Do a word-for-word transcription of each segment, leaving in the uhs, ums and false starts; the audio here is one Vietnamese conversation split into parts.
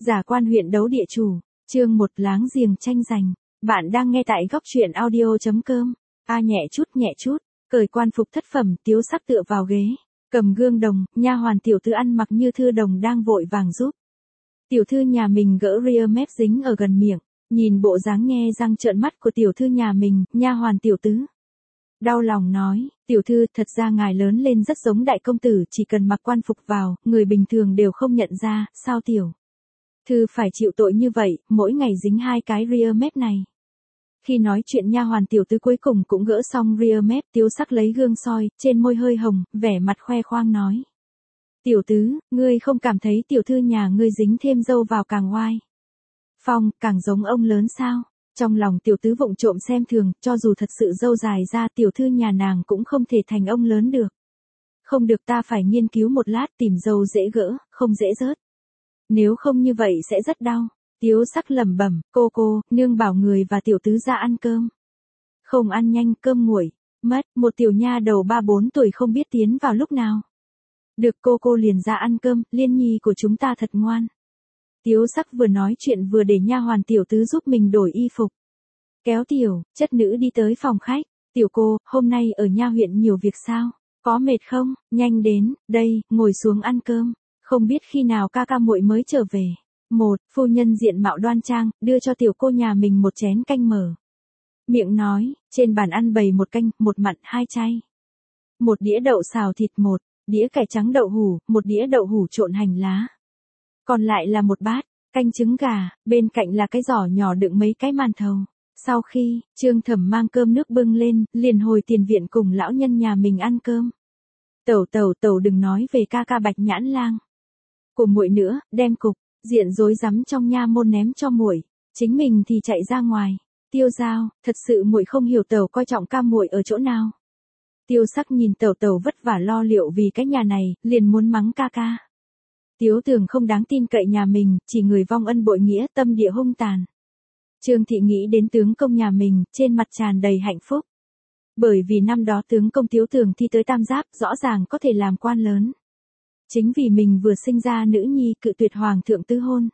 Giả quan huyện đấu địa chủ, chương một láng giềng tranh giành. Bạn đang nghe tại góc truyện audio chấm com. A nhẹ chút nhẹ chút, cởi quan phục thất phẩm, Tiếu Sắc tựa vào ghế, cầm gương đồng, nha hoàn tiểu thư ăn mặc như thư đồng đang vội vàng giúp tiểu thư nhà mình gỡ ria mép dính ở gần miệng. Nhìn bộ dáng nhe răng trợn mắt của tiểu thư nhà mình, nha hoàn tiểu tứ đau lòng nói, tiểu thư, thật ra ngài lớn lên rất giống đại công tử, chỉ cần mặc quan phục vào, người bình thường đều không nhận ra, sao tiểu thư phải chịu tội như vậy, mỗi ngày dính hai cái ria mép này. Khi nói chuyện, nha hoàn tiểu tứ cuối cùng cũng gỡ xong ria mép. Tiếu Sắc lấy gương soi, trên môi hơi hồng, vẻ mặt khoe khoang nói, tiểu tứ, ngươi không cảm thấy tiểu thư nhà ngươi dính thêm râu vào càng oai phong, càng giống ông lớn sao? Trong lòng tiểu tứ vụng trộm xem thường, cho dù thật sự râu dài ra, tiểu thư nhà nàng cũng không thể thành ông lớn được. Không được, ta phải nghiên cứu một lát, tìm râu dễ gỡ, không dễ rớt. Nếu không như vậy sẽ rất đau. Tiếu Sắc lẩm bẩm, cô cô, nương bảo người và tiểu tứ ra ăn cơm. Không ăn nhanh, cơm nguội mất. Một tiểu nha đầu ba bốn tuổi không biết tiến vào lúc nào. Được, cô cô liền ra ăn cơm, Liên nhi của chúng ta thật ngoan. Tiếu Sắc vừa nói chuyện vừa để nha hoàn tiểu tứ giúp mình đổi y phục. Kéo tiểu chất nữ đi tới phòng khách. Tiểu cô, hôm nay ở nha huyện nhiều việc sao? Có mệt không? Nhanh đến, đây, ngồi xuống ăn cơm. Không biết khi nào ca ca muội mới trở về. Một, phu nhân diện mạo đoan trang, đưa cho tiểu cô nhà mình một chén canh mở miệng nói, trên bàn ăn bày một canh, một mặn, hai chay. Một đĩa đậu xào thịt, một đĩa cải trắng đậu hủ, một đĩa đậu hủ trộn hành lá. Còn lại là một bát canh trứng gà, bên cạnh là cái giỏ nhỏ đựng mấy cái màn thầu. Sau khi Trương Thẩm mang cơm nước bưng lên, liền hồi tiền viện cùng lão nhân nhà mình ăn cơm. Tẩu tẩu tẩu đừng nói về ca ca Bạch Nhãn Lang của muội nữa, đem cục diện rối rắm trong nha môn ném cho muội, chính mình thì chạy ra ngoài. Tiêu Giao, thật sự muội không hiểu tẩu coi trọng ca muội ở chỗ nào. Tiêu Sắc nhìn tẩu tẩu vất vả lo liệu vì cái nhà này, liền muốn mắng ca ca. Tiếu Tường không đáng tin cậy nhà mình, chỉ người vong ân bội nghĩa, tâm địa hung tàn. Trương Thị nghĩ đến tướng công nhà mình, trên mặt tràn đầy hạnh phúc. Bởi vì năm đó tướng công Tiếu Tường thi tới tam giáp, rõ ràng có thể làm quan lớn. Chính vì mình vừa sinh ra nữ nhi, cự tuyệt hoàng thượng tứ hôn.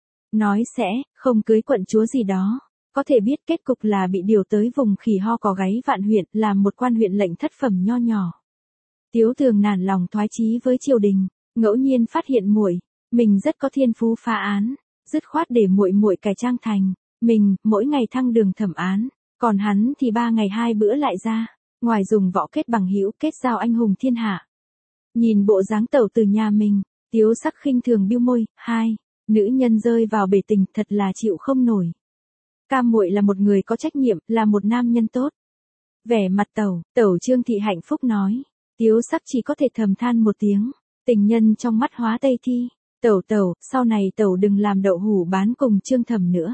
Nói sẽ không cưới quận chúa gì đó. Có thể biết kết cục là bị điều tới vùng Khỉ Ho Cò Gáy Vạn huyện, làm một quan huyện lệnh thất phẩm nho nhỏ. Tiếu Tường nản lòng thoái chí với triều đình, ngẫu nhiên phát hiện muội mình rất có thiên phú phá án, dứt khoát để muội muội cải trang thành mình, mỗi ngày thăng đường thẩm án, còn hắn thì ba ngày hai bữa lại ra, ngoài dùng võ kết bằng hữu, kết giao anh hùng thiên hạ. Nhìn bộ dáng tẩu từ nhà mình, Tiếu Sắc khinh thường bĩu môi, hai nữ nhân rơi vào bể tình, thật là chịu không nổi. Ca muội là một người có trách nhiệm, là một nam nhân tốt. Vẻ mặt tẩu, tẩu Trương Thị hạnh phúc nói. Tiếu Sắc chỉ có thể thầm than một tiếng, tình nhân trong mắt hóa tây thi. Tẩu tẩu, sau này tẩu đừng làm đậu hủ bán cùng Trương Thẩm nữa.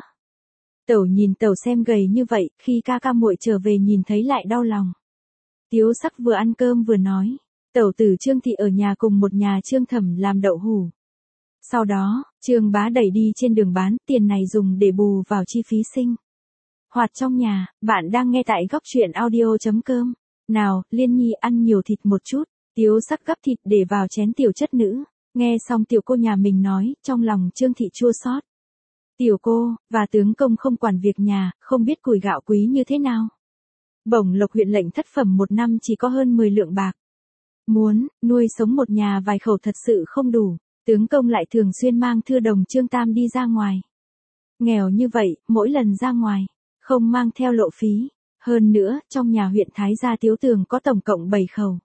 Tẩu nhìn tẩu xem gầy như vậy, khi ca ca muội trở về nhìn thấy lại đau lòng. Tiếu Sắc vừa ăn cơm vừa nói, tẩu tử Trương Thị ở nhà cùng một nhà Trương Thẩm làm đậu hủ. Sau đó, Trương bá đẩy đi trên đường bán, tiền này dùng để bù vào chi phí sinh hoạt trong nhà. Bạn đang nghe tại góc truyện audio chấm com. Nào, Liên nhi ăn nhiều thịt một chút. Tiếu Sắc gắp thịt để vào chén tiểu chất nữ. Nghe xong tiểu cô nhà mình nói, trong lòng Trương Thị chua xót. Tiểu cô, và tướng công không quản việc nhà, không biết củi gạo quý như thế nào. Bổng lộc huyện lệnh thất phẩm một năm chỉ có hơn mười lượng bạc. Muốn nuôi sống một nhà vài khẩu thật sự không đủ. Tướng công lại thường xuyên mang thư đồng Trương Tam đi ra ngoài. Nghèo như vậy, mỗi lần ra ngoài, không mang theo lộ phí. Hơn nữa, trong nhà huyện Thái gia Tiếu Tường có tổng cộng bảy khẩu.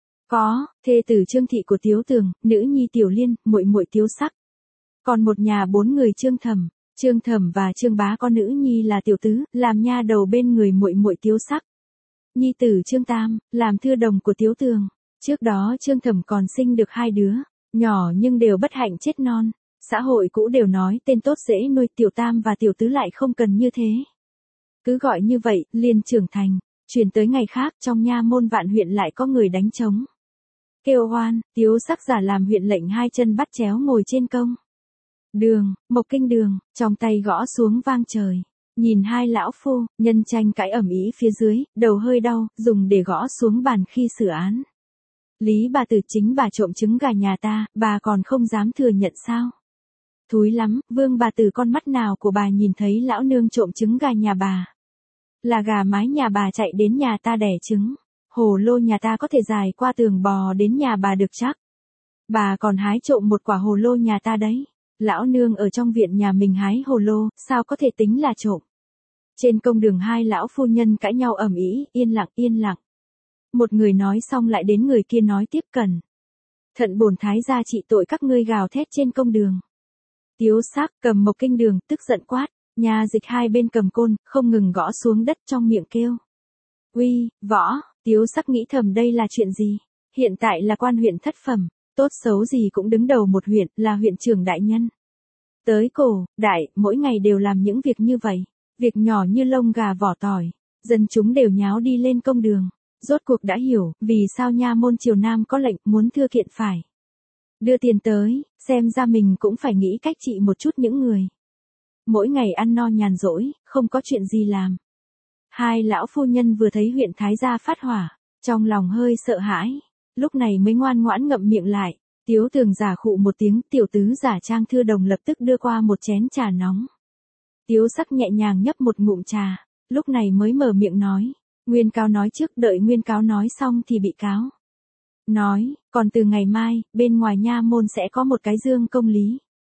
Có, thê tử Trương Thị của Tiếu Tường, nữ nhi Tiểu Liên, muội muội Tiếu Sắc. Còn một nhà bốn người Trương Thẩm, Trương Thẩm và Trương Bá có nữ nhi là Tiểu Tứ, làm nha đầu bên người muội muội Tiếu Sắc. Nhi tử Trương Tam, làm thư đồng của Tiếu Tường. Trước đó Trương Thẩm còn sinh được hai đứa. Nhỏ nhưng đều bất hạnh chết non. Xã hội cũ đều nói tên tốt dễ nuôi, Tiểu Tam và Tiểu Tứ lại không cần như thế. Cứ gọi như vậy, liền trưởng thành. Chuyển tới ngày khác, trong nha môn Vạn huyện lại có người đánh trống. Kêu oan, Tiếu Sắc giả làm huyện lệnh hai chân bắt chéo ngồi trên công đường, Mộc Kinh Đường, trong tay gõ xuống vang trời. Nhìn hai lão phu, nhân tranh cãi ầm ĩ phía dưới, đầu hơi đau, dùng để gõ xuống bàn khi xử án. Lý bà tử, chính bà trộm trứng gà nhà ta, bà còn không dám thừa nhận sao? Thúi lắm, Vương bà tử con mắt nào của bà nhìn thấy lão nương trộm trứng gà nhà bà. Là gà mái nhà bà chạy đến nhà ta đẻ trứng. Hồ lô nhà ta có thể dài qua tường bò đến nhà bà được chắc. Bà còn hái trộm một quả hồ lô nhà ta đấy. Lão nương ở trong viện nhà mình hái hồ lô, sao có thể tính là trộm. Trên công đường hai lão phu nhân cãi nhau ầm ĩ, yên lặng yên lặng. Một người nói xong lại đến người kia nói tiếp cần. Thận bổn thái gia trị tội các ngươi gào thét trên công đường. Tiếu Sắc cầm một kinh đường, tức giận quát, nhà dịch hai bên cầm côn, không ngừng gõ xuống đất trong miệng kêu. Uy, võ, Tiếu Sắc nghĩ thầm đây là chuyện gì? Hiện tại là quan huyện thất phẩm, tốt xấu gì cũng đứng đầu một huyện, là huyện trưởng đại nhân. Tới cổ, đại, mỗi ngày đều làm những việc như vậy, việc nhỏ như lông gà vỏ tỏi, dân chúng đều nháo đi lên công đường. Rốt cuộc đã hiểu, vì sao nha môn triều Nam có lệnh muốn thưa kiện phải đưa tiền tới, xem ra mình cũng phải nghĩ cách trị một chút những người. Mỗi ngày ăn no nhàn rỗi, không có chuyện gì làm. Hai lão phu nhân vừa thấy huyện Thái gia phát hỏa, trong lòng hơi sợ hãi, lúc này mới ngoan ngoãn ngậm miệng lại. Tiếu Tường giả khụ một tiếng, tiểu tứ giả trang Thư Đồng lập tức đưa qua một chén trà nóng. Tiếu Sắc nhẹ nhàng nhấp một ngụm trà, lúc này mới mở miệng nói. Nguyên cáo nói trước, đợi nguyên cáo nói xong thì bị cáo nói, còn từ ngày mai, bên ngoài nha môn sẽ có một cái dương công lý.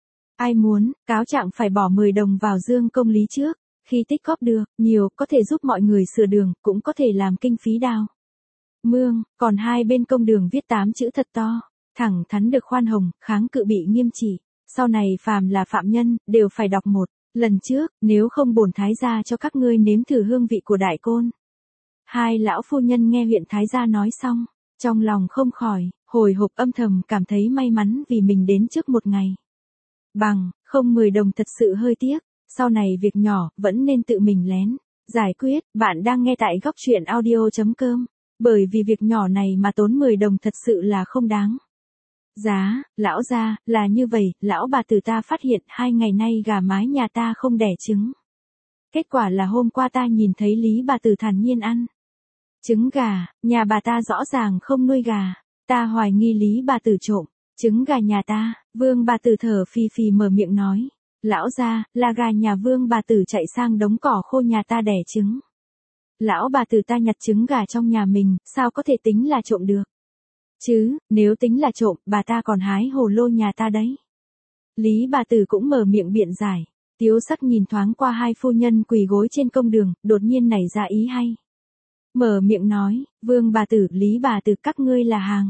Ai muốn, cáo trạng phải bỏ mười đồng vào dương công lý trước, khi tích góp được, nhiều, có thể giúp mọi người sửa đường, cũng có thể làm kinh phí đào mương, còn hai bên công đường viết tám chữ thật to, thẳng thắn được khoan hồng, kháng cự bị nghiêm trị, sau này phàm là phạm nhân, đều phải đọc một lần trước, nếu không bổn thái gia cho các ngươi nếm thử hương vị của đại côn. Hai lão phu nhân nghe huyện Thái gia nói xong, trong lòng không khỏi, hồi hộp âm thầm cảm thấy may mắn vì mình đến trước một ngày. Bằng, không mười đồng thật sự hơi tiếc, sau này việc nhỏ, vẫn nên tự mình lén giải quyết. Bạn đang nghe tại góc truyện audio chấm com, bởi vì việc nhỏ này mà tốn mười đồng thật sự là không đáng giá. Lão gia, là như vậy, lão bà tử ta phát hiện hai ngày nay gà mái nhà ta không đẻ trứng. Kết quả là hôm qua ta nhìn thấy Lý bà tử thản nhiên ăn trứng gà, nhà bà ta rõ ràng không nuôi gà, ta hoài nghi Lý bà tử trộm trứng gà nhà ta. Vương bà tử thở phì phì mở miệng nói, lão gia, là gà nhà Vương bà tử chạy sang đống cỏ khô nhà ta đẻ trứng. Lão bà tử ta nhặt trứng gà trong nhà mình, sao có thể tính là trộm được? Chứ, nếu tính là trộm, bà ta còn hái hồ lô nhà ta đấy. Lý bà tử cũng mở miệng biện giải. Tiếu Sắc nhìn thoáng qua hai phu nhân quỳ gối trên công đường, đột nhiên nảy ra ý hay. Mở miệng nói, Vương bà tử, Lý bà tử, các ngươi là hàng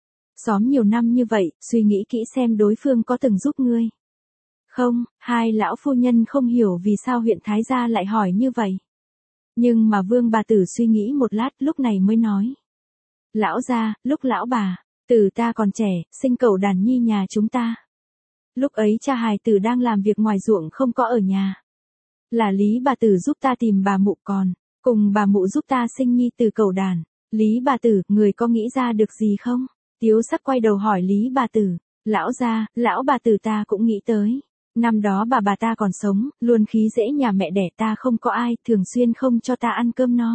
xóm nhiều năm như vậy, suy nghĩ kỹ xem đối phương có từng giúp ngươi không. Hai lão phu nhân không hiểu vì sao huyện Thái gia lại hỏi như vậy. Nhưng mà Vương bà tử suy nghĩ một lát, lúc này mới nói. Lão gia, lúc lão bà tử ta còn trẻ, sinh cẩu đàn nhi nhà chúng ta. Lúc ấy cha hài tử đang làm việc ngoài ruộng không có ở nhà. Là Lý bà tử giúp ta tìm bà mụ, còn cùng bà mụ giúp ta sinh nhi từ cẩu đàn. Lý bà tử, người có nghĩ ra được gì không? Tiếu Sắc quay đầu hỏi Lý bà tử. Lão gia, lão bà tử ta cũng nghĩ tới. Năm đó bà bà ta còn sống, luôn khí dễ nhà mẹ đẻ ta không có ai, thường xuyên không cho ta ăn cơm no.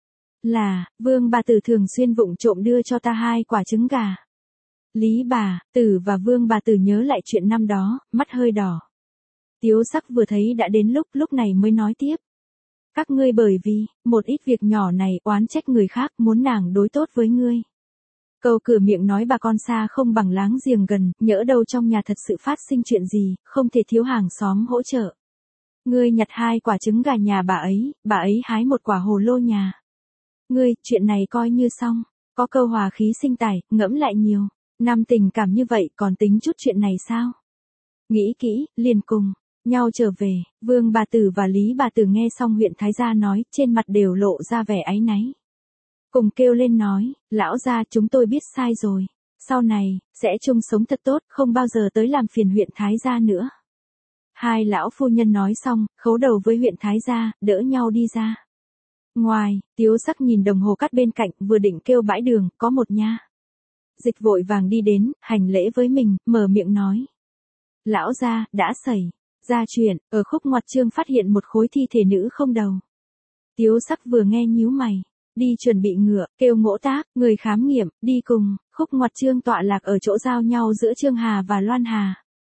Là, Vương bà tử thường xuyên vụng trộm đưa cho ta hai quả trứng gà. Lý bà tử và Vương bà tử nhớ lại chuyện năm đó, mắt hơi đỏ. Tiếu Sắc vừa thấy đã đến lúc, lúc này mới nói tiếp. Các ngươi bởi vì, một ít việc nhỏ này oán trách người khác, muốn nàng đối tốt với ngươi. Câu cửa miệng nói bà con xa không bằng láng giềng gần, nhỡ đâu trong nhà thật sự phát sinh chuyện gì, không thể thiếu hàng xóm hỗ trợ. Ngươi nhặt hai quả trứng gà nhà bà ấy, bà ấy hái một quả hồ lô nhà ngươi, chuyện này coi như xong. Có câu hòa khí sinh tài, ngẫm lại nhiều năm tình cảm như vậy, còn tính chút chuyện này sao? Nghĩ kỹ, liền cùng nhau trở về. Vương bà tử và Lý bà tử nghe xong huyện Thái gia nói, trên mặt đều lộ ra vẻ áy náy. Cùng kêu lên nói, lão gia, chúng tôi biết sai rồi. Sau này, sẽ chung sống thật tốt, không bao giờ tới làm phiền huyện Thái gia nữa. Hai lão phu nhân nói xong, khấu đầu với huyện Thái gia, đỡ nhau đi ra. Ngoài, Tiếu Sắc nhìn đồng hồ cát bên cạnh, vừa định kêu bãi đường, có một nha dịch vội vàng đi đến, hành lễ với mình, mở miệng nói. Lão gia, đã xảy ra chuyện, ở khúc ngoặt chương phát hiện một khối thi thể nữ không đầu. Tiếu Sắc vừa nghe nhíu mày, đi chuẩn bị ngựa, kêu Ngỗ Tác, người khám nghiệm, đi cùng. Khúc ngoặt chương tọa lạc ở chỗ giao nhau giữa Trương Hà và Loan Hà.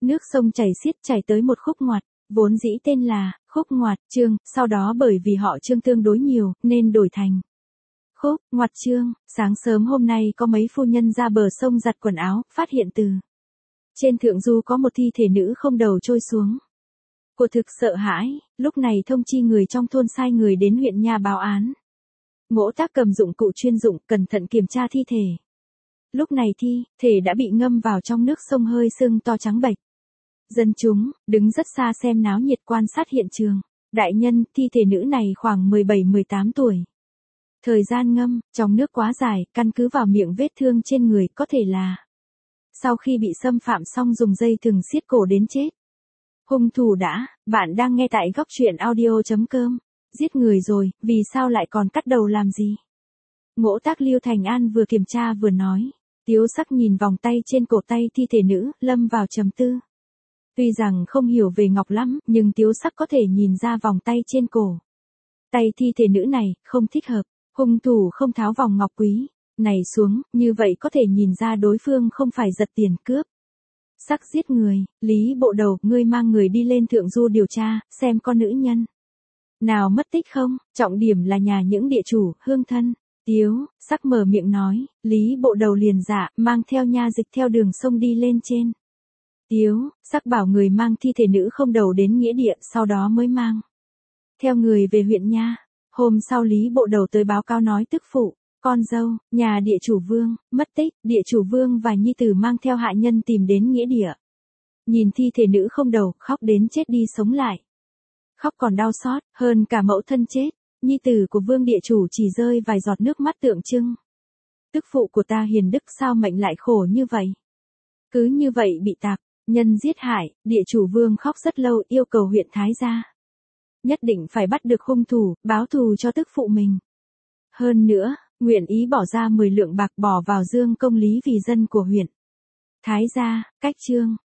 Nước sông chảy xiết chảy tới một khúc ngoặt, vốn dĩ tên là khúc ngoặt Trương, sau đó bởi vì họ Trương tương đối nhiều, nên đổi thành khúc ngoặt Trương. Sáng sớm hôm nay có mấy phu nhân ra bờ sông giặt quần áo, phát hiện từ trên thượng du có một thi thể nữ không đầu trôi xuống. Cô thực sợ hãi, lúc này thông chi người trong thôn sai người đến huyện nha báo án. Ngỗ Tác cầm dụng cụ chuyên dụng, cẩn thận kiểm tra thi thể. Lúc này thi thể đã bị ngâm vào trong nước sông hơi sưng to trắng bệch. Dân chúng đứng rất xa xem náo nhiệt quan sát hiện trường. Đại nhân, thi thể nữ này khoảng mười bảy mười tám tuổi. Thời gian ngâm trong nước quá dài, căn cứ vào miệng vết thương trên người có thể là sau khi bị xâm phạm xong dùng dây thừng siết cổ đến chết. Hung thủ đã, bạn đang nghe tại góc truyện audio.com. Giết người rồi, vì sao lại còn cắt đầu làm gì? Ngỗ Tác Lưu Thành An vừa kiểm tra vừa nói. Tiếu Sắc nhìn vòng tay trên cổ tay thi thể nữ, lâm vào trầm tư. Tuy rằng không hiểu về ngọc lắm, nhưng Tiếu Sắc có thể nhìn ra vòng tay trên cổ tay thi thể nữ này, không thích hợp. Hung thủ không tháo vòng ngọc quý này xuống, như vậy có thể nhìn ra đối phương không phải giật tiền cướp. Sắc giết người, Lý Bộ Đầu, ngươi mang người đi lên thượng du điều tra, xem con nữ nhân nào mất tích không, trọng điểm là nhà những địa chủ, hương thân. Tiếu Sắc mở miệng nói, Lý Bộ Đầu liền dạ, mang theo nha dịch theo đường sông đi lên trên. Tiếu Sắc bảo người mang thi thể nữ không đầu đến nghĩa địa, sau đó mới mang theo người về huyện nha. Hôm sau Lý Bộ Đầu tới báo cáo nói tức phụ, con dâu, nhà địa chủ Vương, mất tích. Địa chủ Vương và nhi tử mang theo hạ nhân tìm đến nghĩa địa. Nhìn thi thể nữ không đầu, khóc đến chết đi sống lại. Khóc còn đau xót, hơn cả mẫu thân chết. Nhi tử của Vương địa chủ chỉ rơi vài giọt nước mắt tượng trưng. Tức phụ của ta hiền đức sao mệnh lại khổ như vậy? Cứ như vậy bị tạp nhân giết hại. Địa chủ Vương khóc rất lâu, yêu cầu huyện Thái gia nhất định phải bắt được hung thủ, báo thù cho tức phụ mình. Hơn nữa, nguyện ý bỏ ra mười lượng bạc bỏ vào dương công lý vì dân của huyện Thái gia. Cách chương